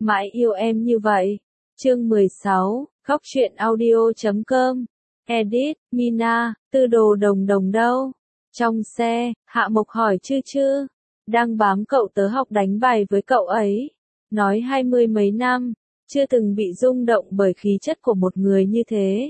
Mãi yêu em như vậy. Chương 16, Góc truyện audio.com. Edit, Mina, Tư Đồ Đồng Đồng đâu? Trong xe, Hạ Mộc hỏi Chư Chư. Đang bám cậu tớ học đánh bài với cậu ấy. Nói 20 mấy năm, chưa từng bị rung động bởi khí chất của một người như thế.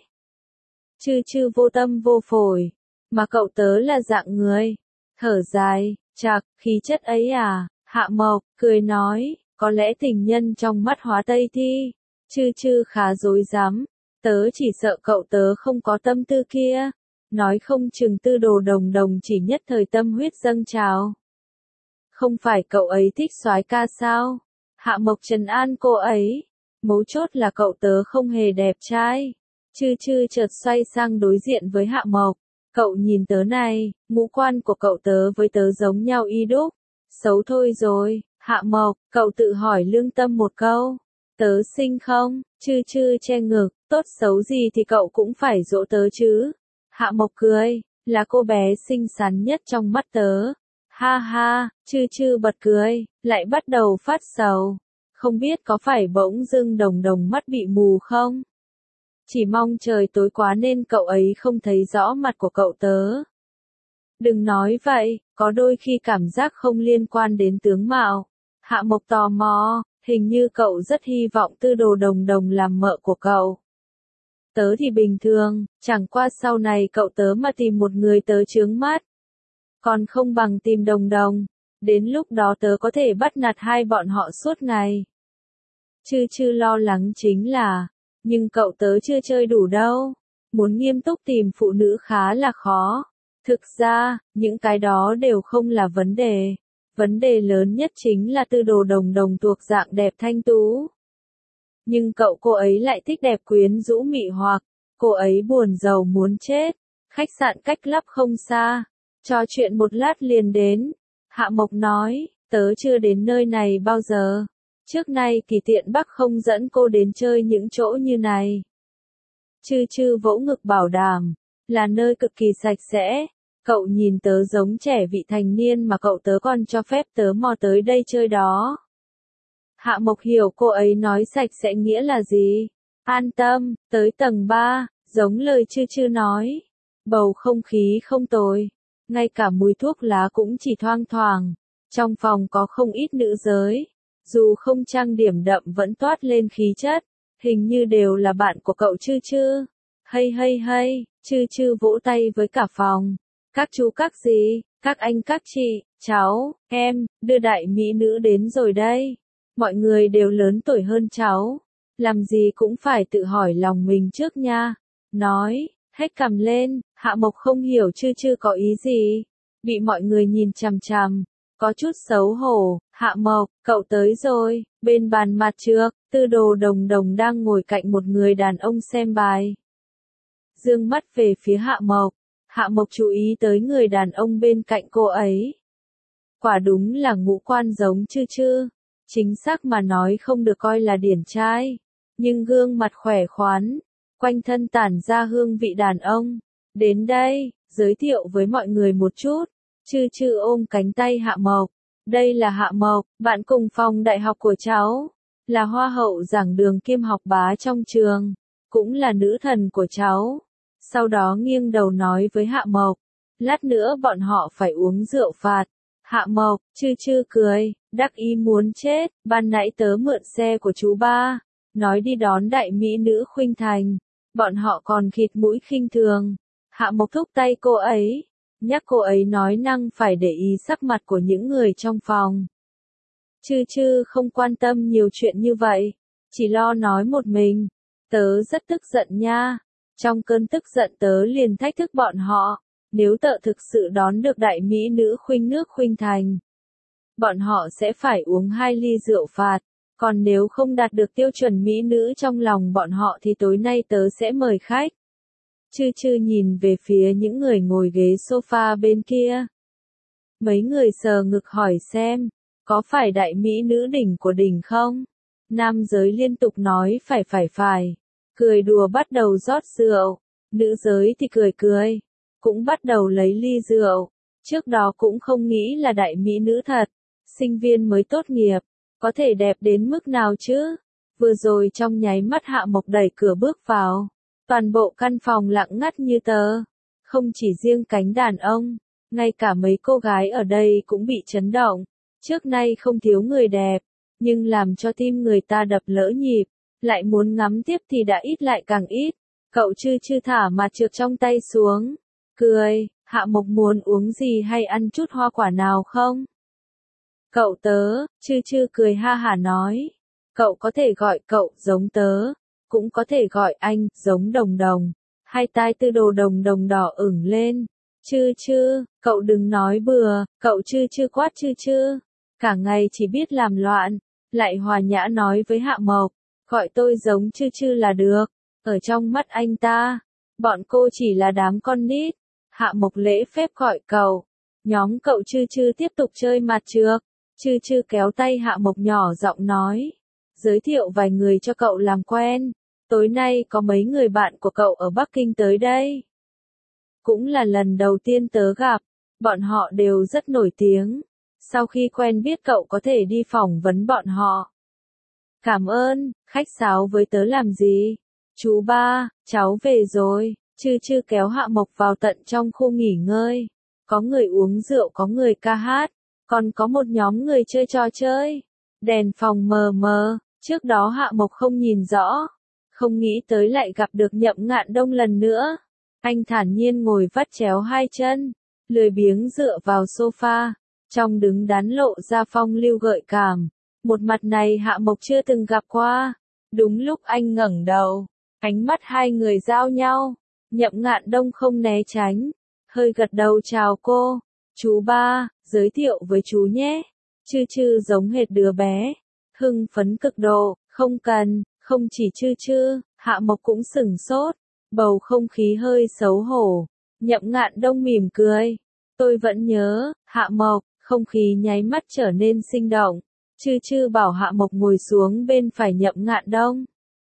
Chư Chư vô tâm vô phổi. Mà cậu tớ là dạng người. Thở dài, chạc, khí chất ấy à? Hạ Mộc, cười nói, có lẽ tình nhân trong mắt hóa Tây Thi. Chư Chư khá dối dám. Tớ chỉ sợ cậu tớ không có tâm tư kia. Nói không chừng Tư Đồ Đồng Đồng chỉ nhất thời tâm huyết dâng trào. Không phải cậu ấy thích soái ca sao? Hạ Mộc trấn an cô ấy. Mấu chốt là cậu tớ không hề đẹp trai. Chư Chư chợt xoay sang đối diện với Hạ Mộc. Cậu nhìn tớ này, ngũ quan của cậu tớ với tớ giống nhau y đúc. Xấu thôi rồi. Hạ Mộc, cậu tự hỏi lương tâm một câu. Tớ xinh không? Chư Chư che ngực, tốt xấu gì thì cậu cũng phải dỗ tớ chứ. Hạ Mộc cười, là cô bé xinh xắn nhất trong mắt tớ. Ha ha, Chư Chư bật cười, lại bắt đầu phát sầu. Không biết có phải bỗng dưng Đồng Đồng mắt bị mù không? Chỉ mong trời tối quá nên cậu ấy không thấy rõ mặt của cậu tớ. Đừng nói vậy, có đôi khi cảm giác không liên quan đến tướng mạo. Hạ Mộc tò mò, hình như cậu rất hy vọng Tư Đồ Đồng Đồng làm mợ của cậu. Tớ thì bình thường, chẳng qua sau này cậu tớ mà tìm một người tớ chướng mắt. Còn không bằng tìm Đồng Đồng, đến lúc đó tớ có thể bắt nạt hai bọn họ suốt ngày. Chư Chư lo lắng chính là, nhưng cậu tớ chưa chơi đủ đâu, muốn nghiêm túc tìm phụ nữ khá là khó. Thực ra, những cái đó đều không là vấn đề. Vấn đề lớn nhất chính là Tư Đồ Đồng Đồng thuộc dạng đẹp thanh tú. Nhưng cậu cô ấy lại thích đẹp quyến rũ mị hoặc, cô ấy buồn giàu muốn chết. Khách sạn cách Lắp không xa, trò chuyện một lát liền đến. Hạ Mộc nói, tớ chưa đến nơi này bao giờ. Trước nay Kỳ Tiện Bắc không dẫn cô đến chơi những chỗ như này. Chư Chư vỗ ngực bảo đảm, là nơi cực kỳ sạch sẽ. Cậu nhìn tớ giống trẻ vị thành niên mà cậu tớ còn cho phép tớ mò tới đây chơi đó. Hạ Mộc hiểu cô ấy nói sạch sẽ nghĩa là gì. An tâm, tới tầng 3, giống lời Chư Chư nói. Bầu không khí không tồi. Ngay cả mùi thuốc lá cũng chỉ thoang thoảng. Trong phòng có không ít nữ giới. Dù không trang điểm đậm vẫn toát lên khí chất. Hình như đều là bạn của cậu Chư Chư. Hay hay hay, Chư Chư vỗ tay với cả phòng. Các chú các dì, các anh các chị, cháu, em, đưa đại mỹ nữ đến rồi đây. Mọi người đều lớn tuổi hơn cháu. Làm gì cũng phải tự hỏi lòng mình trước nha. Nói, hét cằm lên, Hạ Mộc không hiểu Chư Chư có ý gì. Bị mọi người nhìn chằm chằm. Có chút xấu hổ. Hạ Mộc, cậu tới rồi. Bên bàn mặt trước, Tư Đồ Đồng Đồng đang ngồi cạnh một người đàn ông xem bài. Dương mắt về phía Hạ Mộc. Hạ Mộc chú ý tới người đàn ông bên cạnh cô ấy. Quả đúng là ngũ quan giống Chư Chư. Chính xác mà nói không được coi là điển trai. Nhưng gương mặt khỏe khoắn. Quanh thân tản ra hương vị đàn ông. Đến đây, giới thiệu với mọi người một chút. Chư Chư ôm cánh tay Hạ Mộc. Đây là Hạ Mộc, bạn cùng phòng đại học của cháu. Là hoa hậu giảng đường kiêm học bá trong trường. Cũng là nữ thần của cháu. Sau đó nghiêng đầu nói với Hạ Mộc. Lát nữa bọn họ phải uống rượu phạt. Hạ Mộc, Chư Chư cười, đắc ý muốn chết. Ban nãy tớ mượn xe của chú ba. Nói đi đón đại mỹ nữ Khuynh Thành. Bọn họ còn khịt mũi khinh thường. Hạ Mộc thúc tay cô ấy. Nhắc cô ấy nói năng phải để ý sắc mặt của những người trong phòng. Chư Chư không quan tâm nhiều chuyện như vậy. Chỉ lo nói một mình. Tớ rất tức giận nha. Trong cơn tức giận tớ liền thách thức bọn họ. Nếu tớ thực sự đón được đại mỹ nữ Khuynh Thành. Bọn họ sẽ phải uống 2 ly rượu phạt. Còn nếu không đạt được tiêu chuẩn mỹ nữ trong lòng bọn họ thì tối nay tớ sẽ mời khách. Chư Chư nhìn về phía những người ngồi ghế sofa bên kia. Mấy người sờ ngực hỏi xem, có phải đại mỹ nữ đỉnh của đỉnh không? Nam giới liên tục nói phải. Cười đùa bắt đầu rót rượu. Nữ giới thì cười. Cũng bắt đầu lấy ly rượu. Trước đó cũng không nghĩ là đại mỹ nữ thật. Sinh viên mới tốt nghiệp. Có thể đẹp đến mức nào chứ? Vừa rồi trong nháy mắt Hạ Mộc đẩy cửa bước vào. Toàn bộ căn phòng lặng ngắt như tờ. Không chỉ riêng cánh đàn ông, ngay cả mấy cô gái ở đây cũng bị chấn động. Trước nay không thiếu người đẹp, nhưng làm cho tim người ta đập lỡ nhịp, lại muốn ngắm tiếp thì đã ít lại càng ít. Cậu chư chư thả mặt trượt trong tay xuống, cười, Hạ Mộc muốn uống gì hay ăn chút hoa quả nào không? Cậu tớ, chư chư cười ha hả nói, cậu có thể gọi cậu giống tớ, cũng có thể gọi anh giống Đồng Đồng. Hai tai Tư Đồ Đồng Đồng đỏ ửng lên. Chư chư, cậu đừng nói bừa, cậu chư chư quát chư chư. Cả ngày chỉ biết làm loạn, lại hòa nhã nói với Hạ Mộc, gọi tôi giống chư chư là được. Ở trong mắt anh ta, bọn cô chỉ là đám con nít. Hạ Mộc lễ phép gọi cậu. Nhóm cậu chư chư tiếp tục chơi mặt trược. Chư chư kéo tay Hạ Mộc nhỏ giọng nói, giới thiệu vài người cho cậu làm quen. Tối nay có mấy người bạn của cậu ở Bắc Kinh tới đây. Cũng là lần đầu tiên tớ gặp, bọn họ đều rất nổi tiếng. Sau khi quen biết cậu có thể đi phỏng vấn bọn họ. Cảm ơn, khách sáo với tớ làm gì? Chú ba, cháu về rồi. Chư chư kéo Hạ Mộc vào tận trong khu nghỉ ngơi. Có người uống rượu, có người ca hát, còn có một nhóm người chơi trò chơi. Đèn phòng mờ mờ, trước đó Hạ Mộc không nhìn rõ. Không nghĩ tới lại gặp được Nhậm Ngạn Đông lần nữa. Anh thản nhiên ngồi vắt chéo hai chân, lười biếng dựa vào sofa, trong đứng đắn lộ ra phong lưu gợi cảm. Một mặt này Hạ Mộc chưa từng gặp qua. Đúng lúc anh ngẩng đầu, ánh mắt hai người giao nhau. Nhậm Ngạn Đông không né tránh, hơi gật đầu chào cô. Chú ba, giới thiệu với chú nhé. Chư chư giống hệt đứa bé, hưng phấn cực độ, không cần. Không chỉ chư chư, Hạ Mộc cũng sửng sốt, bầu không khí hơi xấu hổ. Nhậm Ngạn Đông mỉm cười, tôi vẫn nhớ, Hạ Mộc, không khí nháy mắt trở nên sinh động. Chư chư bảo Hạ Mộc ngồi xuống bên phải Nhậm Ngạn Đông.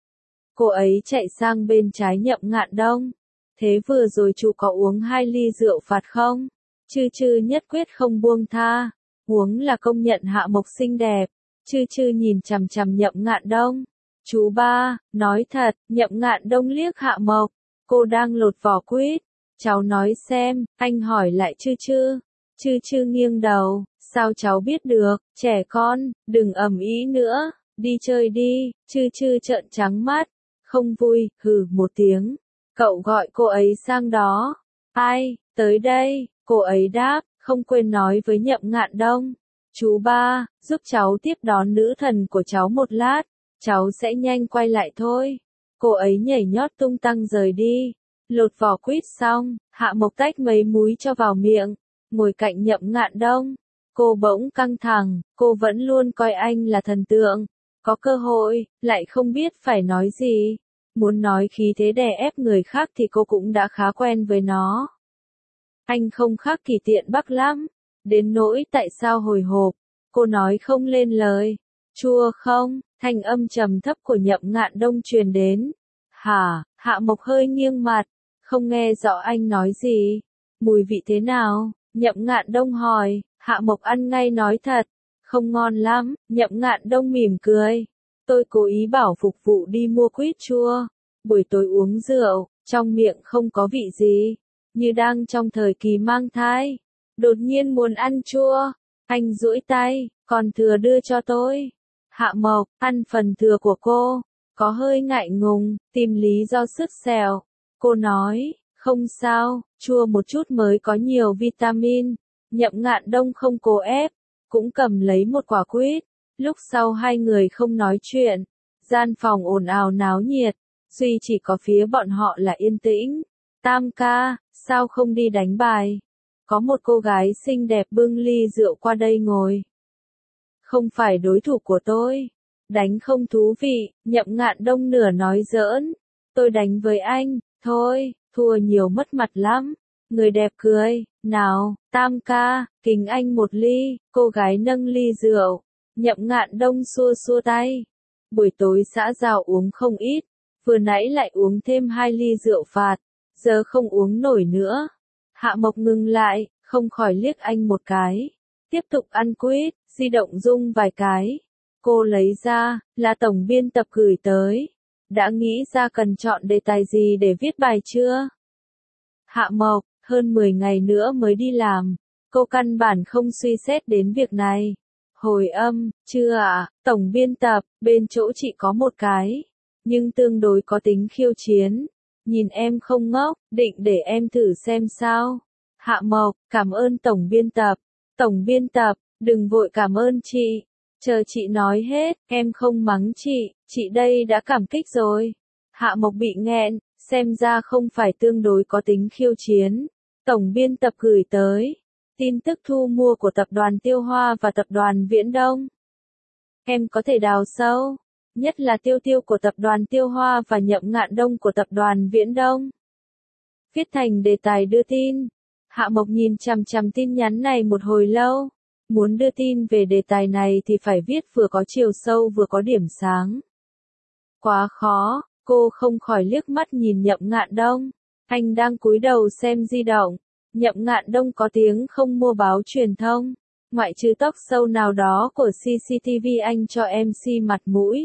Cô ấy chạy sang bên trái Nhậm Ngạn Đông. Thế vừa rồi chú có uống 2 ly rượu phạt không? Chư chư nhất quyết không buông tha, uống là công nhận Hạ Mộc xinh đẹp. Chư chư nhìn chằm chằm Nhậm Ngạn Đông. Chú ba, nói thật, Nhậm Ngạn Đông liếc Hạ Mộc, cô đang lột vỏ quýt. Cháu nói xem, anh hỏi lại chư chư. Chư chư nghiêng đầu, sao cháu biết được, trẻ con, đừng ầm ĩ nữa, đi chơi đi. Chư chư trợn trắng mắt, không vui, hừ một tiếng. Cậu gọi cô ấy sang đó. Ai, tới đây, cô ấy đáp, không quên nói với Nhậm Ngạn Đông. Chú ba, giúp cháu tiếp đón nữ thần của cháu một lát. Cháu sẽ nhanh quay lại thôi. Cô ấy nhảy nhót tung tăng rời đi. Lột vỏ quýt xong, Hạ Mộc tách mấy múi cho vào miệng, ngồi cạnh Nhậm Ngạn Đông. Cô bỗng căng thẳng, cô vẫn luôn coi anh là thần tượng. Có cơ hội, lại không biết phải nói gì. Muốn nói khí thế đè ép người khác thì cô cũng đã khá quen với nó. Anh không khác Kỳ Tiện Bắc lắm. Đến nỗi tại sao hồi hộp, cô nói không lên lời. Chua không? Thanh âm trầm thấp của Nhậm Ngạn Đông truyền đến. Hả? Hạ Mộc hơi nghiêng mặt, không nghe rõ anh nói gì. Mùi vị thế nào? Nhậm Ngạn Đông hỏi. Hạ Mộc ăn ngay nói thật. Không ngon lắm. Nhậm Ngạn Đông mỉm cười. Tôi cố ý bảo phục vụ đi mua quýt chua. Buổi tối uống rượu, trong miệng không có vị gì. Như đang trong thời kỳ mang thai. Đột nhiên muốn ăn chua. Anh duỗi tay, còn thừa đưa cho tôi. Hạ Mộc, ăn phần thừa của cô, có hơi ngại ngùng, tìm lý do sứt sẹo. Cô nói, không sao, chua một chút mới có nhiều vitamin. Nhậm Ngạn Đông không cố ép, cũng cầm lấy một quả quýt. Lúc sau hai người không nói chuyện, gian phòng ồn ào náo nhiệt, duy chỉ có phía bọn họ là yên tĩnh. Tam ca, sao không đi đánh bài? Có một cô gái xinh đẹp bưng ly rượu qua đây ngồi. Không phải đối thủ của tôi. Đánh không thú vị, Nhậm Ngạn Đông nửa nói giỡn. Tôi đánh với anh, thôi, thua nhiều mất mặt lắm. Người đẹp cười, nào, Tam ca, kính anh một ly. Cô gái nâng ly rượu. Nhậm Ngạn Đông xua xua tay. Buổi tối xã giao uống không ít, vừa nãy lại uống thêm 2 ly rượu phạt, giờ không uống nổi nữa. Hạ Mộc ngừng lại, không khỏi liếc anh một cái. Tiếp tục ăn quýt, di động rung vài cái. Cô lấy ra, là tổng biên tập gửi tới. Đã nghĩ ra cần chọn đề tài gì để viết bài chưa? Hạ Mộc, hơn 10 ngày nữa mới đi làm. Cô căn bản không suy xét đến việc này. Hồi âm, chưa ạ, tổng biên tập, bên chỗ chị có một cái. Nhưng tương đối có tính khiêu chiến. Nhìn em không ngốc, định để em thử xem sao. Hạ Mộc, cảm ơn tổng biên tập. Tổng biên tập, đừng vội cảm ơn chị. Chờ chị nói hết, em không mắng chị đây đã cảm kích rồi. Hạ Mộc bị nghẹn, xem ra không phải tương đối có tính khiêu chiến. Tổng biên tập gửi tới. Tin tức thu mua của tập đoàn Tiêu Hoa và tập đoàn Viễn Đông. Em có thể đào sâu, nhất là tiêu tiêu của tập đoàn Tiêu Hoa và Nhậm Ngạn Đông của tập đoàn Viễn Đông. Viết thành đề tài đưa tin. Hạ Mộc nhìn chằm chằm tin nhắn này một hồi lâu. Muốn đưa tin về đề tài này thì phải viết vừa có chiều sâu vừa có điểm sáng. Quá khó, cô không khỏi liếc mắt nhìn Nhậm Ngạn Đông. Anh đang cúi đầu xem di động. Nhậm Ngạn Đông có tiếng không mua báo truyền thông. Ngoại trừ talk show nào đó của CCTV anh cho MC mặt mũi.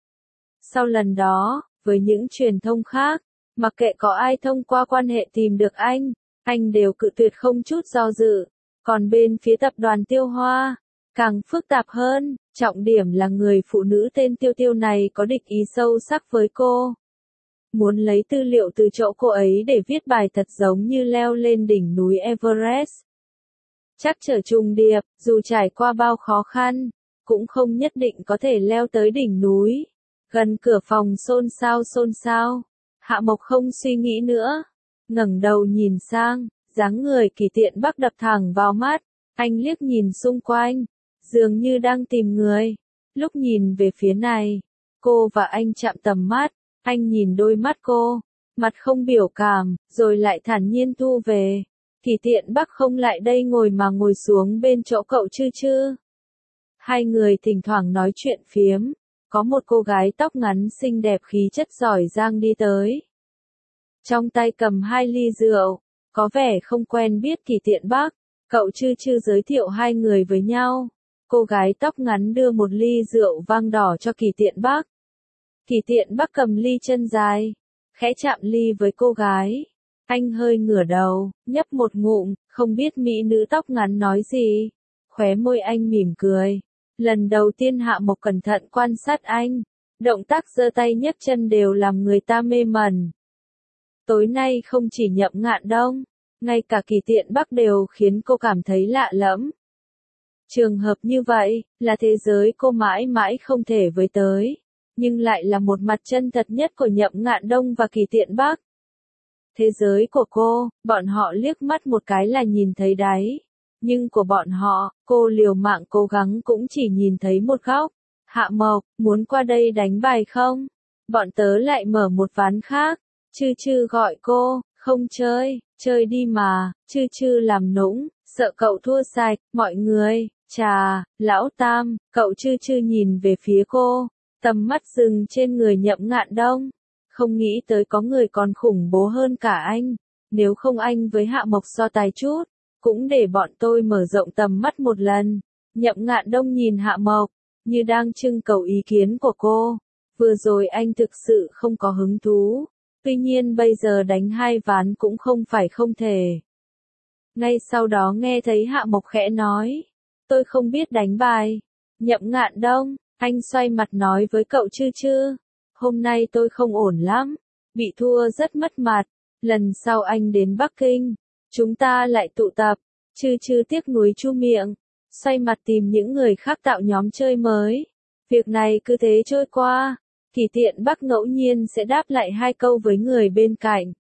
Sau lần đó, với những truyền thông khác, mặc kệ có ai thông qua quan hệ tìm được anh đều cự tuyệt không chút do dự. Còn bên phía tập đoàn Tiêu Hoa, càng phức tạp hơn, trọng điểm là người phụ nữ tên Tiêu Tiêu này có địch ý sâu sắc với cô. Muốn lấy tư liệu từ chỗ cô ấy để viết bài thật giống như leo lên đỉnh núi Everest. Chắc trở trùng điệp, dù trải qua bao khó khăn, cũng không nhất định có thể leo tới đỉnh núi. Gần cửa phòng xôn xao. Hạ Mộc không suy nghĩ nữa. Ngẩng đầu nhìn sang, dáng người Kỳ Tiện Bắc đập thẳng vào mắt. Anh liếc nhìn xung quanh, dường như đang tìm người. Lúc nhìn về phía này, cô và anh chạm tầm mắt. Anh nhìn đôi mắt cô, mặt không biểu cảm, rồi lại thản nhiên thu về. Kỳ Tiện Bắc không lại đây ngồi mà ngồi xuống bên chỗ cậu Chư Chư. Hai người thỉnh thoảng nói chuyện phiếm. Có một cô gái tóc ngắn xinh đẹp khí chất giỏi giang đi tới. Trong tay cầm 2 ly rượu, có vẻ không quen biết Kỳ Tiện Bắc. Cậu Chư Chư giới thiệu hai người với nhau. Cô gái tóc ngắn đưa một ly rượu vang đỏ cho Kỳ Tiện Bắc. Kỳ Tiện Bắc cầm ly chân dài, khẽ chạm ly với cô gái. Anh hơi ngửa đầu, nhấp một ngụm, không biết mỹ nữ tóc ngắn nói gì. Khóe môi anh mỉm cười. Lần đầu tiên Hạ Mộc cẩn thận quan sát anh. Động tác giơ tay nhấc chân đều làm người ta mê mẩn. Tối nay không chỉ Nhậm Ngạn Đông, ngay cả Kỳ Tiện Bắc đều khiến cô cảm thấy lạ lẫm. Trường hợp như vậy, là thế giới cô mãi mãi không thể với tới. Nhưng lại là một mặt chân thật nhất của Nhậm Ngạn Đông và Kỳ Tiện Bắc. Thế giới của bọn họ liếc mắt một cái là nhìn thấy đáy. Nhưng của bọn họ, cô liều mạng cố gắng cũng chỉ nhìn thấy một góc. Hạ Mộc, muốn qua đây đánh bài không? Bọn tớ lại mở một ván khác. Chư Chư gọi cô, không chơi, chơi đi mà. Chư Chư làm nũng, sợ cậu thua sạch, mọi người. Chà, lão Tam, cậu Chư Chư nhìn về phía cô. Tầm mắt dừng trên người Nhậm Ngạn Đông. Không nghĩ tới có người còn khủng bố hơn cả anh. Nếu không anh với Hạ Mộc so tài chút, cũng để bọn tôi mở rộng tầm mắt một lần. Nhậm Ngạn Đông nhìn Hạ Mộc, như đang trưng cầu ý kiến của cô. Vừa rồi anh thực sự không có hứng thú. Tuy nhiên bây giờ đánh 2 ván cũng không phải không thể. Ngay sau đó nghe thấy Hạ Mộc khẽ nói. Tôi không biết đánh bài. Nhậm Ngạn Đông. Anh xoay mặt nói với cậu Chư Chư. Hôm nay tôi không ổn lắm. Bị thua rất mất mặt. Lần sau anh đến Bắc Kinh, chúng ta lại tụ tập. Chư Chư tiếc nuối chu miệng. Xoay mặt tìm những người khác tạo nhóm chơi mới. Việc này cứ thế trôi qua. Kỳ Tiện Bắc ngẫu nhiên sẽ đáp lại 2 câu với người bên cạnh.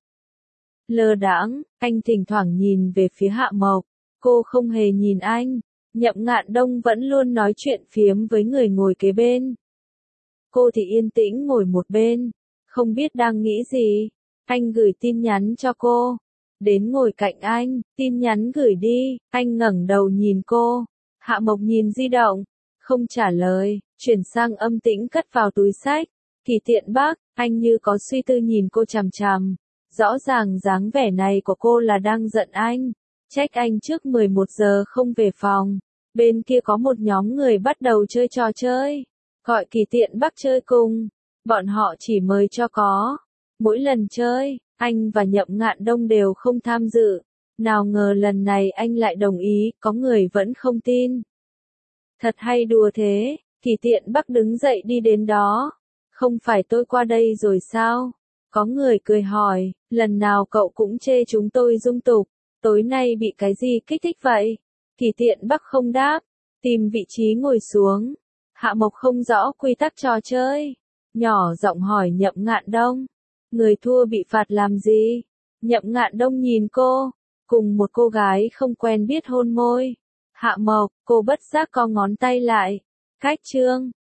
Lơ đãng, anh thỉnh thoảng nhìn về phía Hạ Mộc. Cô không hề nhìn anh. Nhậm Ngạn Đông vẫn luôn nói chuyện phiếm với người ngồi kế bên. Cô thì yên tĩnh ngồi một bên, không biết đang nghĩ gì. Anh gửi tin nhắn cho cô. Đến ngồi cạnh anh, tin nhắn gửi đi, anh ngẩng đầu nhìn cô. Hạ Mộc nhìn di động, không trả lời, chuyển sang âm tĩnh cất vào túi xách. Kỳ Tiện Bắc, anh như có suy tư nhìn cô chằm chằm. Rõ ràng dáng vẻ này của cô là đang giận anh. Trách anh trước 11 giờ không về phòng. Bên kia có một nhóm người bắt đầu chơi trò chơi. gọi Kỳ Tiện Bắc chơi cùng. Bọn họ chỉ mời cho có. Mỗi lần chơi, anh và Nhậm Ngạn Đông đều không tham dự. Nào ngờ lần này anh lại đồng ý, có người vẫn không tin. Thật hay đùa thế, Kỳ Tiện Bắc đứng dậy đi đến đó. Không phải tôi qua đây rồi sao? Có người cười hỏi, lần nào cậu cũng chê chúng tôi dung tục, tối nay bị cái gì kích thích vậy? Kỳ Tiện Bắc không đáp, tìm vị trí ngồi xuống. Hạ Mộc không rõ quy tắc trò chơi, nhỏ giọng hỏi Nhậm Ngạn Đông, người thua bị phạt làm gì? Nhậm Ngạn Đông nhìn cô, cùng một cô gái không quen biết hôn môi. Hạ Mộc, cô bất giác co ngón tay lại. Cách trương,